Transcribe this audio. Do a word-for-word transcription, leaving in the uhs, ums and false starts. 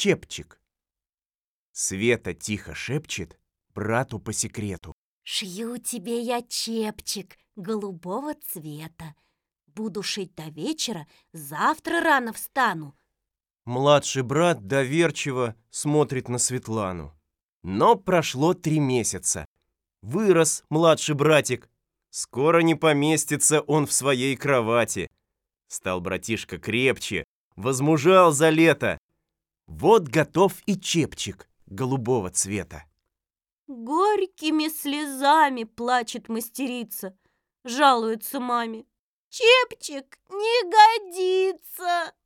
чепчик. Света тихо шепчет брату по секрету. Шью тебе я чепчик голубого цвета. Буду шить до вечера, завтра рано встану. Младший брат доверчиво смотрит на Светлану. Но прошло три месяца. Вырос младший братик. Скоро не поместится он в своей кровати. Стал братишка крепче, возмужал за лето. Вот готов и чепчик голубого цвета. Горькими слезами плачет мастерица, жалуется маме. Чепчик не годится.